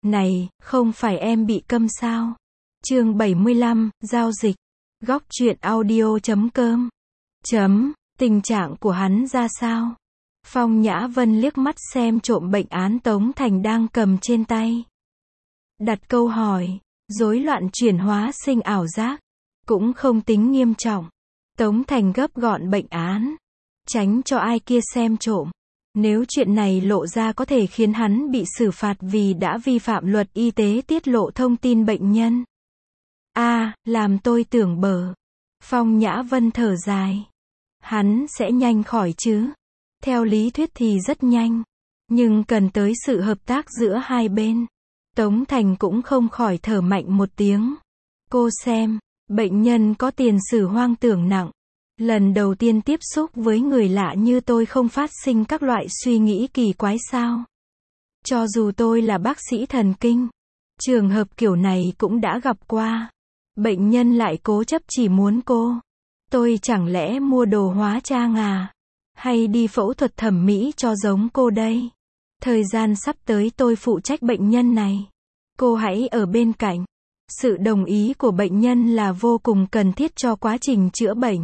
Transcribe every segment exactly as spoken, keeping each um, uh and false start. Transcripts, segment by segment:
Này, không phải em bị câm sao? Chương bảy mươi lăm, giao dịch. Góc truyện audio chấm com. Chấm, tình trạng của hắn ra sao? Phong Nhã Vân liếc mắt xem trộm bệnh án Tống Thành đang cầm trên tay. Đặt câu hỏi, rối loạn chuyển hóa sinh ảo giác, cũng không tính nghiêm trọng. Tống Thành gấp gọn bệnh án, tránh cho ai kia xem trộm. Nếu chuyện này lộ ra có thể khiến hắn bị xử phạt vì đã vi phạm luật y tế tiết lộ thông tin bệnh nhân. A, à, làm tôi tưởng bở. Phong Nhã Vân thở dài. Hắn sẽ nhanh khỏi chứ? Theo lý thuyết thì rất nhanh, nhưng cần tới sự hợp tác giữa hai bên. Tống Thành cũng không khỏi thở mạnh một tiếng. Cô xem, bệnh nhân có tiền sử hoang tưởng nặng. Lần đầu tiên tiếp xúc với người lạ như tôi không phát sinh các loại suy nghĩ kỳ quái sao? Cho dù tôi là bác sĩ thần kinh, trường hợp kiểu này cũng đã gặp qua. Bệnh nhân lại cố chấp chỉ muốn cô. Tôi chẳng lẽ mua đồ hóa trang à? Hay đi phẫu thuật thẩm mỹ cho giống cô đây? Thời gian sắp tới tôi phụ trách bệnh nhân này. Cô hãy ở bên cạnh. Sự đồng ý của bệnh nhân là vô cùng cần thiết cho quá trình chữa bệnh.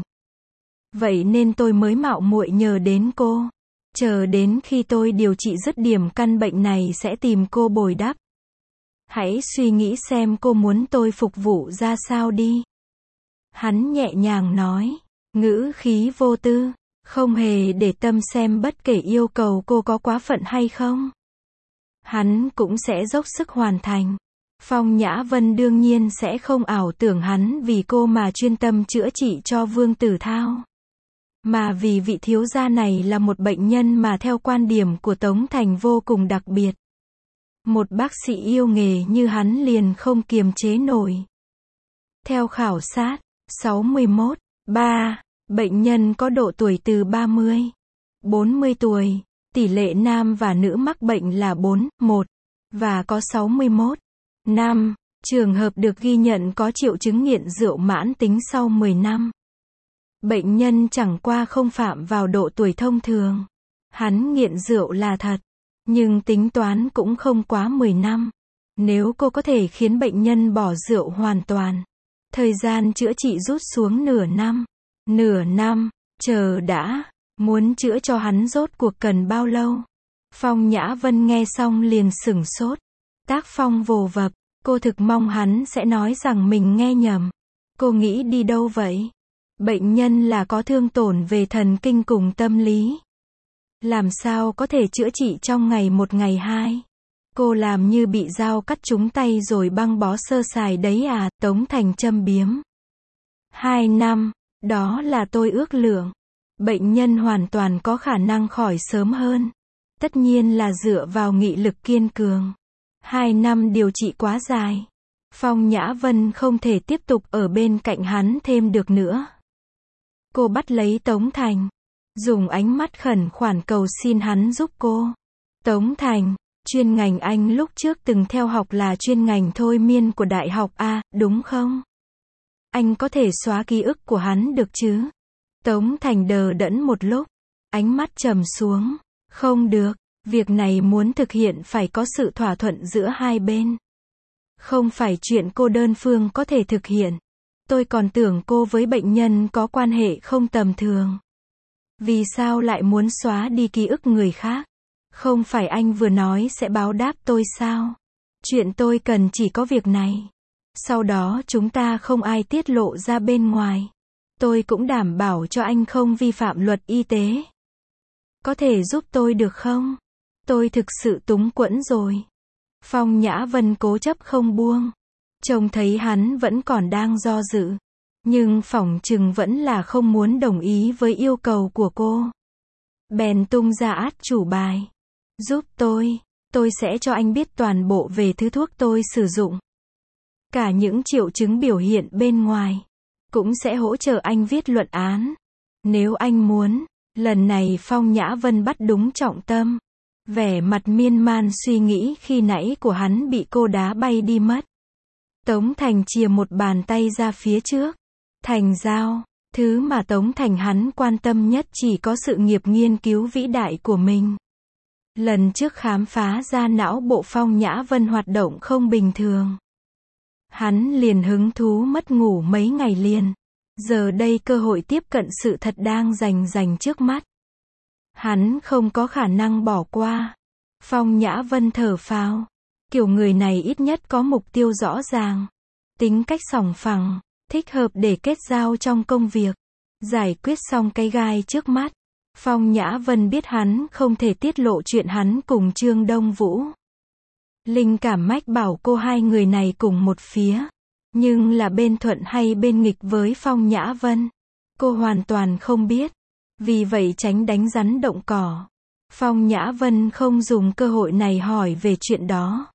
Vậy nên tôi mới mạo muội nhờ đến cô. Chờ đến khi tôi điều trị dứt điểm căn bệnh này sẽ tìm cô bồi đắp. Hãy suy nghĩ xem cô muốn tôi phục vụ ra sao đi. Hắn nhẹ nhàng nói, ngữ khí vô tư, không hề để tâm xem bất kể yêu cầu cô có quá phận hay không. Hắn cũng sẽ dốc sức hoàn thành. Phong Nhã Vân đương nhiên sẽ không ảo tưởng hắn vì cô mà chuyên tâm chữa trị cho Vương Tử Thao. Mà vì vị thiếu gia này là một bệnh nhân mà theo quan điểm của Tống Thành vô cùng đặc biệt. Một bác sĩ yêu nghề như hắn liền không kiềm chế nổi. Theo khảo sát, sáu mươi mốt, ba, bệnh nhân có độ tuổi từ ba mươi, bốn mươi tuổi, tỷ lệ nam và nữ mắc bệnh là bốn, một, và có sáu mươi mốt, năm, trường hợp được ghi nhận có triệu chứng nghiện rượu mãn tính sau mười năm. Bệnh nhân chẳng qua không phạm vào độ tuổi thông thường. Hắn nghiện rượu là thật, nhưng tính toán cũng không quá mười năm. Nếu cô có thể khiến bệnh nhân bỏ rượu hoàn toàn, thời gian chữa trị rút xuống nửa năm. Nửa năm, chờ đã, muốn chữa cho hắn rốt cuộc cần bao lâu? Phong Nhã Vân nghe xong liền sửng sốt. Tác phong vồ vập, cô thực mong hắn sẽ nói rằng mình nghe nhầm. Cô nghĩ đi đâu vậy? Bệnh nhân là có thương tổn về thần kinh cùng tâm lý. Làm sao có thể chữa trị trong ngày một ngày hai? Cô làm như bị dao cắt trúng tay rồi băng bó sơ sài đấy à? Tống Thành châm biếm. Hai năm, đó là tôi ước lượng. Bệnh nhân hoàn toàn có khả năng khỏi sớm hơn. Tất nhiên là dựa vào nghị lực kiên cường. Hai năm điều trị quá dài. Phong Nhã Vân không thể tiếp tục ở bên cạnh hắn thêm được nữa. Cô bắt lấy Tống Thành, dùng ánh mắt khẩn khoản cầu xin hắn giúp cô. Tống Thành, chuyên ngành anh lúc trước từng theo học là chuyên ngành thôi miên của đại học A, đúng không? Anh có thể xóa ký ức của hắn được chứ? Tống Thành đờ đẫn một lúc, ánh mắt trầm xuống. Không được, việc này muốn thực hiện phải có sự thỏa thuận giữa hai bên. Không phải chuyện cô đơn phương có thể thực hiện. Tôi còn tưởng cô với bệnh nhân có quan hệ không tầm thường. Vì sao lại muốn xóa đi ký ức người khác? Không phải anh vừa nói sẽ báo đáp tôi sao? Chuyện tôi cần chỉ có việc này. Sau đó chúng ta không ai tiết lộ ra bên ngoài. Tôi cũng đảm bảo cho anh không vi phạm luật y tế. Có thể giúp tôi được không? Tôi thực sự túng quẫn rồi. Phong Nhã Vân cố chấp không buông. Trông thấy hắn vẫn còn đang do dự. Nhưng phỏng chừng vẫn là không muốn đồng ý với yêu cầu của cô. Bèn tung ra át chủ bài. Giúp tôi, tôi sẽ cho anh biết toàn bộ về thứ thuốc tôi sử dụng. Cả những triệu chứng biểu hiện bên ngoài. Cũng sẽ hỗ trợ anh viết luận án. Nếu anh muốn. Lần này Phong Nhã Vân bắt đúng trọng tâm. Vẻ mặt miên man suy nghĩ khi nãy của hắn bị cô đá bay đi mất. Tống Thành chìa một bàn tay ra phía trước. Thành giao, thứ mà Tống Thành hắn quan tâm nhất chỉ có sự nghiệp nghiên cứu vĩ đại của mình. Lần trước khám phá ra não bộ Phong Nhã Vân hoạt động không bình thường. Hắn liền hứng thú mất ngủ mấy ngày liền. Giờ đây cơ hội tiếp cận sự thật đang rành rành trước mắt. Hắn không có khả năng bỏ qua. Phong Nhã Vân thở phào. Kiểu người này ít nhất có mục tiêu rõ ràng. Tính cách sòng phẳng, thích hợp để kết giao trong công việc. Giải quyết xong cái gai trước mắt. Phong Nhã Vân biết hắn không thể tiết lộ chuyện hắn cùng Trương Đông Vũ. Linh cảm mách bảo cô hai người này cùng một phía. Nhưng là bên thuận hay bên nghịch với Phong Nhã Vân. Cô hoàn toàn không biết. Vì vậy tránh đánh rắn động cỏ. Phong Nhã Vân không dùng cơ hội này hỏi về chuyện đó.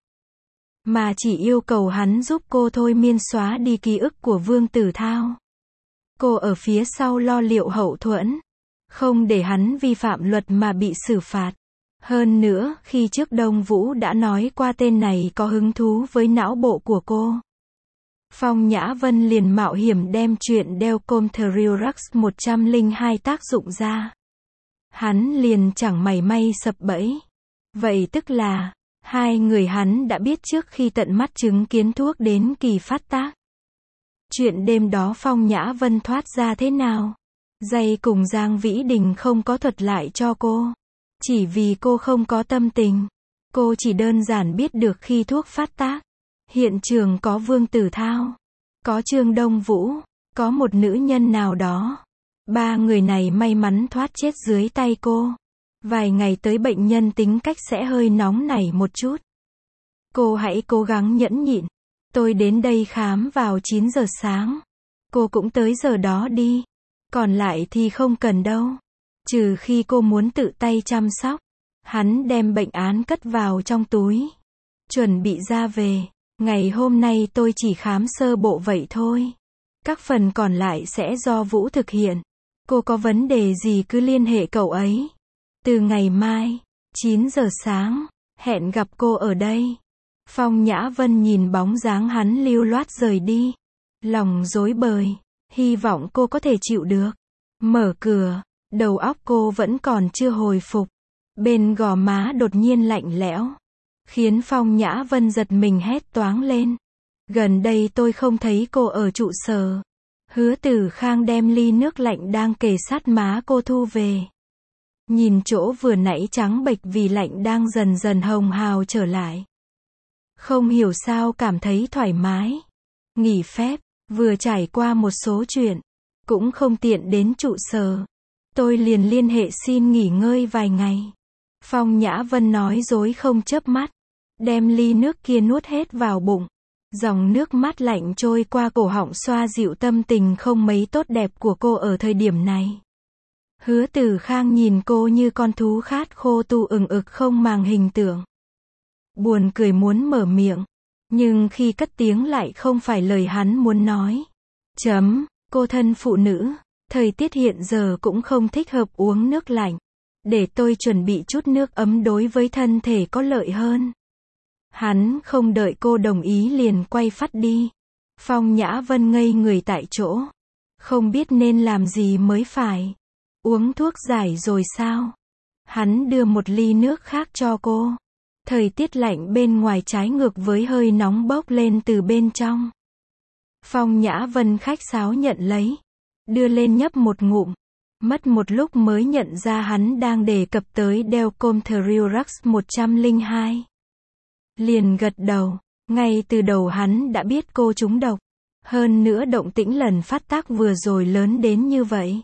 Mà chỉ yêu cầu hắn giúp cô thôi miên xóa đi ký ức của Vương Tử Thao. Cô ở phía sau lo liệu hậu thuẫn. Không để hắn vi phạm luật mà bị xử phạt. Hơn nữa, khi trước Đông Vũ đã nói qua tên này có hứng thú với não bộ của cô. Phong Nhã Vân liền mạo hiểm đem chuyện Delcom Thriurax một trăm lẻ hai tác dụng ra. Hắn liền chẳng mảy may sập bẫy. Vậy tức là, hai người hắn đã biết trước khi tận mắt chứng kiến thuốc đến kỳ phát tác. Chuyện đêm đó Phong Nhã Vân thoát ra thế nào? Dây cùng Giang Vĩ Đình không có thuật lại cho cô. Chỉ vì cô không có tâm tình. Cô chỉ đơn giản biết được khi thuốc phát tác. Hiện trường có Vương Tử Thao. Có Trương Đông Vũ. Có một nữ nhân nào đó. Ba người này may mắn thoát chết dưới tay cô. Vài ngày tới bệnh nhân tính cách sẽ hơi nóng nảy một chút. Cô hãy cố gắng nhẫn nhịn. Tôi đến đây khám vào chín giờ sáng. Cô cũng tới giờ đó đi. Còn lại thì không cần đâu. Trừ khi cô muốn tự tay chăm sóc. Hắn đem bệnh án cất vào trong túi. Chuẩn bị ra về. Ngày hôm nay tôi chỉ khám sơ bộ vậy thôi. Các phần còn lại sẽ do Vũ thực hiện. Cô có vấn đề gì cứ liên hệ cậu ấy. Từ ngày mai, chín giờ sáng, hẹn gặp cô ở đây. Phong Nhã Vân nhìn bóng dáng hắn lưu loát rời đi. Lòng rối bời. Hy vọng cô có thể chịu được. Mở cửa. Đầu óc cô vẫn còn chưa hồi phục. Bên gò má đột nhiên lạnh lẽo. Khiến Phong Nhã Vân giật mình hét toáng lên. Gần đây tôi không thấy cô ở trụ sở. Hứa Tử Khang đem ly nước lạnh đang kề sát má cô thu về. Nhìn chỗ vừa nãy trắng bệch vì lạnh đang dần dần hồng hào trở lại. Không hiểu sao cảm thấy thoải mái. Nghỉ phép, vừa trải qua một số chuyện. Cũng không tiện đến trụ sở. Tôi liền liên hệ xin nghỉ ngơi vài ngày. Phong Nhã Vân nói dối không chớp mắt. Đem ly nước kia nuốt hết vào bụng. Dòng nước mắt lạnh trôi qua cổ họng xoa dịu tâm tình không mấy tốt đẹp của cô ở thời điểm này. Hứa Tử Khang nhìn cô như con thú khát khô tu ừng ực không màng hình tượng. Buồn cười muốn mở miệng. Nhưng khi cất tiếng lại không phải lời hắn muốn nói. Chấm, cô thân phụ nữ. Thời tiết hiện giờ cũng không thích hợp uống nước lạnh. Để tôi chuẩn bị chút nước ấm đối với thân thể có lợi hơn. Hắn không đợi cô đồng ý liền quay phắt đi. Phong Nhã Vân ngây người tại chỗ. Không biết nên làm gì mới phải. Uống thuốc giải rồi sao? Hắn đưa một ly nước khác cho cô. Thời tiết lạnh bên ngoài trái ngược với hơi nóng bốc lên từ bên trong. Phong Nhã Vân khách sáo nhận lấy. Đưa lên nhấp một ngụm. Mất một lúc mới nhận ra hắn đang đề cập tới Delcom Thriurax một trăm lẻ hai. Liền gật đầu. Ngay từ đầu hắn đã biết cô trúng độc. Hơn nữa động tĩnh lần phát tác vừa rồi lớn đến như vậy.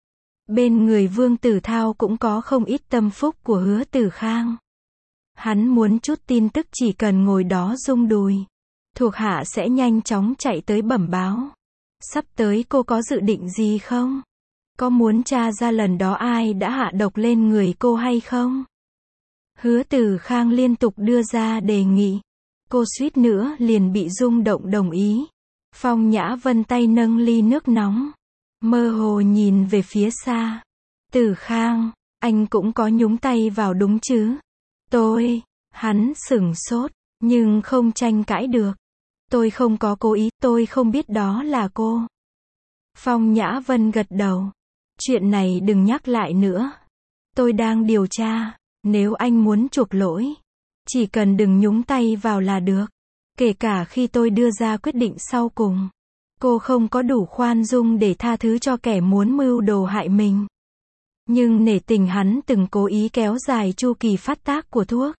Bên người Vương Tử Thao cũng có không ít tâm phúc của Hứa Tử Khang. Hắn muốn chút tin tức chỉ cần ngồi đó rung đùi. Thuộc hạ sẽ nhanh chóng chạy tới bẩm báo. Sắp tới cô có dự định gì không? Có muốn tra ra lần đó ai đã hạ độc lên người cô hay không? Hứa Tử Khang liên tục đưa ra đề nghị. Cô suýt nữa liền bị rung động đồng ý. Phong Nhã Vân tay nâng ly nước nóng. Mơ hồ nhìn về phía xa. Tử Khang, anh cũng có nhúng tay vào đúng chứ? Tôi, hắn sửng sốt, nhưng không tranh cãi được. Tôi không có cố ý, tôi không biết đó là cô. Phong Nhã Vân gật đầu. Chuyện này đừng nhắc lại nữa. Tôi đang điều tra. Nếu anh muốn chuộc lỗi, chỉ cần đừng nhúng tay vào là được. Kể cả khi tôi đưa ra quyết định sau cùng, cô không có đủ khoan dung để tha thứ cho kẻ muốn mưu đồ hại mình. Nhưng nể tình hắn từng cố ý kéo dài chu kỳ phát tác của thuốc.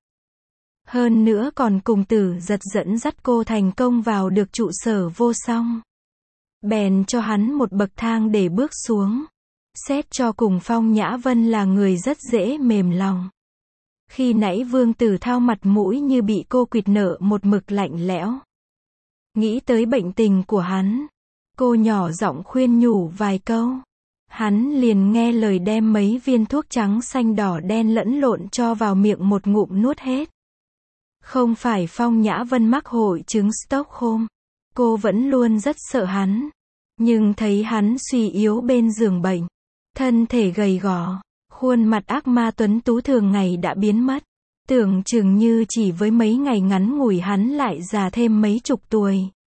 Hơn nữa còn cùng Tử Giật dẫn dắt cô thành công vào được trụ sở vô song. Bèn cho hắn một bậc thang để bước xuống. Xét cho cùng Phong Nhã Vân là người rất dễ mềm lòng. Khi nãy Vương Tử Thao mặt mũi như bị cô quỵt nợ một mực lạnh lẽo. Nghĩ tới bệnh tình của hắn, cô nhỏ giọng khuyên nhủ vài câu. Hắn liền nghe lời đem mấy viên thuốc trắng xanh đỏ đen lẫn lộn cho vào miệng một ngụm nuốt hết. Không phải Phong Nhã Vân mắc hội chứng Stockholm. Cô vẫn luôn rất sợ hắn. Nhưng thấy hắn suy yếu bên giường bệnh, thân thể gầy gò, khuôn mặt ác ma tuấn tú thường ngày đã biến mất. Tưởng chừng như chỉ với mấy ngày ngắn ngủi hắn lại già thêm mấy chục tuổi.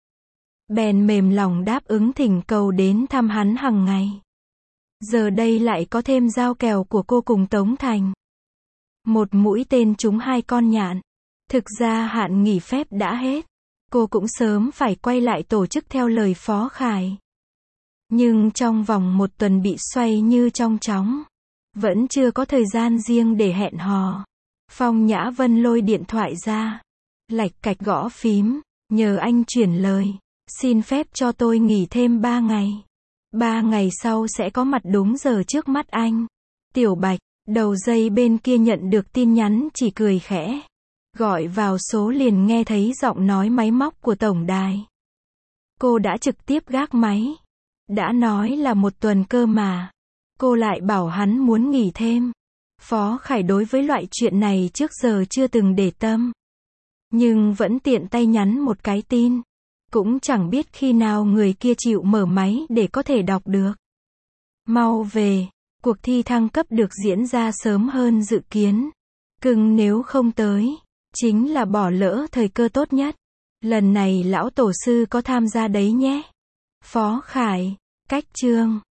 Bèn mềm lòng đáp ứng thỉnh cầu đến thăm hắn hằng ngày. Giờ đây lại có thêm giao kèo của cô cùng Tống Thành. Một mũi tên trúng hai con nhạn. Thực ra hạn nghỉ phép đã hết. Cô cũng sớm phải quay lại tổ chức theo lời Phó Khải. Nhưng trong vòng một tuần bị xoay như trong chóng. Vẫn chưa có thời gian riêng để hẹn hò. Phong Nhã Vân lôi điện thoại ra. Lạch cạch gõ phím. Nhờ anh chuyển lời. Xin phép cho tôi nghỉ thêm ba ngày. Ba ngày sau sẽ có mặt đúng giờ trước mắt anh. Tiểu Bạch, đầu dây bên kia nhận được tin nhắn chỉ cười khẽ. Gọi vào số liền nghe thấy giọng nói máy móc của tổng đài. Cô đã trực tiếp gác máy. Đã nói là một tuần cơ mà. Cô lại bảo hắn muốn nghỉ thêm. Phó Khải đối với loại chuyện này trước giờ chưa từng để tâm. Nhưng vẫn tiện tay nhắn một cái tin. Cũng chẳng biết khi nào người kia chịu mở máy để có thể đọc được. Mau về, cuộc thi thăng cấp được diễn ra sớm hơn dự kiến. Cưng nếu không tới, chính là bỏ lỡ thời cơ tốt nhất. Lần này lão tổ sư có tham gia đấy nhé. Phó Khải, cách chương.